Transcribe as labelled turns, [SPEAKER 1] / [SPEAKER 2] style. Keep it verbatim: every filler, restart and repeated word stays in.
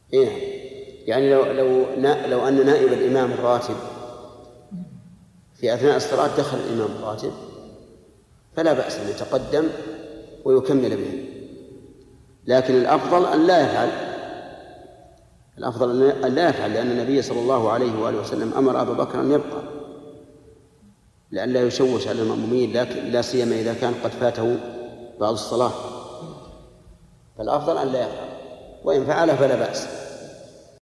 [SPEAKER 1] إيه؟ يعني لو لو لو أن نائب الإمام الراتب في أثناء الصلاة دخل الإمام الراتب فلا بأس أن يتقدم ويكمل به، لكن الأفضل أن لا يفعل الأفضل أن لا يفعل لأن النبي صلى الله عليه وآله وسلم أمر أبا بكر أن يبقى لئلا يشوش على المأمومين، لكن لا سيما إذا كان قد فاته بعض الصلاة، فالأفضل أن لا يفعل، وإن فعل فلا بأس.